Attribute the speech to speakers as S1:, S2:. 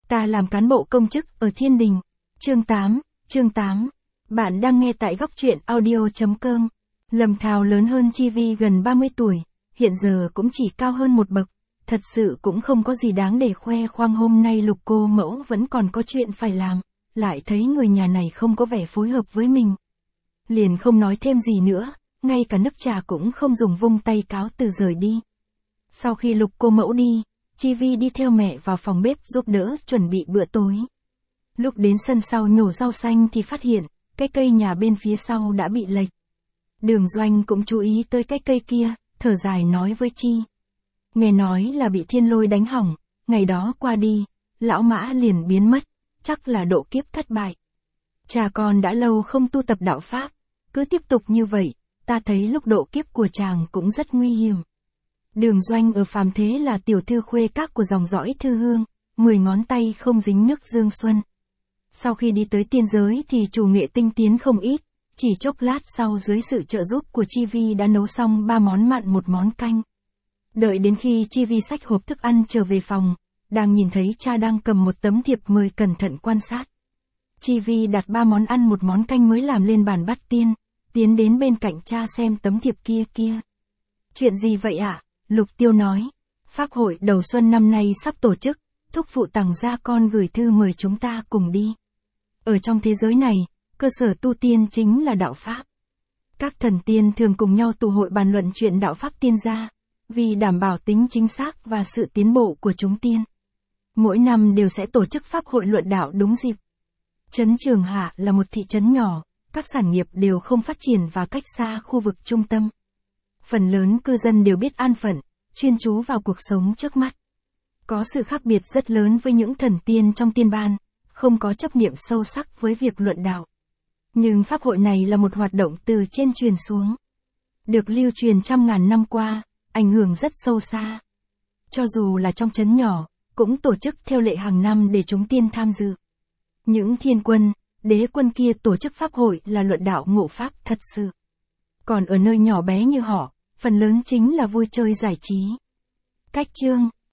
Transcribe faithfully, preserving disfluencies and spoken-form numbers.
S1: Ta làm cán bộ công chức ở Thiên Đình. Chương tám, chương tám. Bạn đang nghe tại góc truyện audio chấm com. Lâm Thao lớn hơn Chi Vi gần ba mươi tuổi, hiện giờ cũng chỉ cao hơn một bậc. Thật sự cũng không có gì đáng để khoe khoang, hôm nay Lục cô mẫu vẫn còn có chuyện phải làm, lại thấy người nhà này không có vẻ phối hợp với mình. Liền không nói thêm gì nữa, ngay cả nước trà cũng không dùng, vung tay cáo từ rời đi. Sau khi Lục cô mẫu đi, Chi Vi đi theo mẹ vào phòng bếp giúp đỡ chuẩn bị bữa tối. Lúc đến sân sau nhổ rau xanh thì phát hiện, cái cây nhà bên phía sau đã bị lệch. Đường Doanh cũng chú ý tới cái cây kia, thở dài nói với Chi. Nghe nói là bị thiên lôi đánh hỏng, ngày đó qua đi, lão Mã liền biến mất, chắc là độ kiếp thất bại. Cha con đã lâu không tu tập đạo Pháp, cứ tiếp tục như vậy, ta thấy lúc độ kiếp của chàng cũng rất nguy hiểm. Đường Doanh ở phàm thế là tiểu thư khuê các của dòng dõi Thư Hương, mười ngón tay không dính nước Dương Xuân. Sau khi đi tới tiên giới thì chủ nghệ tinh tiến không ít, chỉ chốc lát sau dưới sự trợ giúp của Chi Vi đã nấu xong ba món mặn một món canh. Đợi đến khi Chi Vi xách hộp thức ăn trở về phòng, đang nhìn thấy cha đang cầm một tấm thiệp mời cẩn thận quan sát. Chi Vi đặt ba món ăn một món canh mới làm lên bàn bát tiên, tiến đến bên cạnh cha xem tấm thiệp kia kia. Chuyện gì vậy ạ? À? Lục Tiêu nói. Pháp hội đầu xuân năm nay sắp tổ chức, thúc phụ Tằng gia con gửi thư mời chúng ta cùng đi. Ở trong thế giới này, cơ sở tu tiên chính là đạo Pháp. Các thần tiên thường cùng nhau tụ hội bàn luận chuyện đạo Pháp tiên gia, vì đảm bảo tính chính xác và sự tiến bộ của chúng tiên. Mỗi năm đều sẽ tổ chức Pháp hội luận đạo đúng dịp. Trấn Trường Hạ là một thị trấn nhỏ, các sản nghiệp đều không phát triển và cách xa khu vực trung tâm. Phần lớn cư dân đều biết an phận, chuyên chú vào cuộc sống trước mắt. Có sự khác biệt rất lớn với những thần tiên trong tiên ban, không có chấp niệm sâu sắc với việc luận đạo. Nhưng pháp hội này là một hoạt động từ trên truyền xuống. Được lưu truyền trăm ngàn năm qua, ảnh hưởng rất sâu xa. Cho dù là trong trấn nhỏ, cũng tổ chức theo lệ hàng năm để chúng tiên tham dự. Những thiên quân, đế quân kia tổ chức pháp hội là luận đạo ngộ pháp thật sự. Còn ở nơi nhỏ bé như họ, phần lớn chính là vui chơi giải trí. Cách chương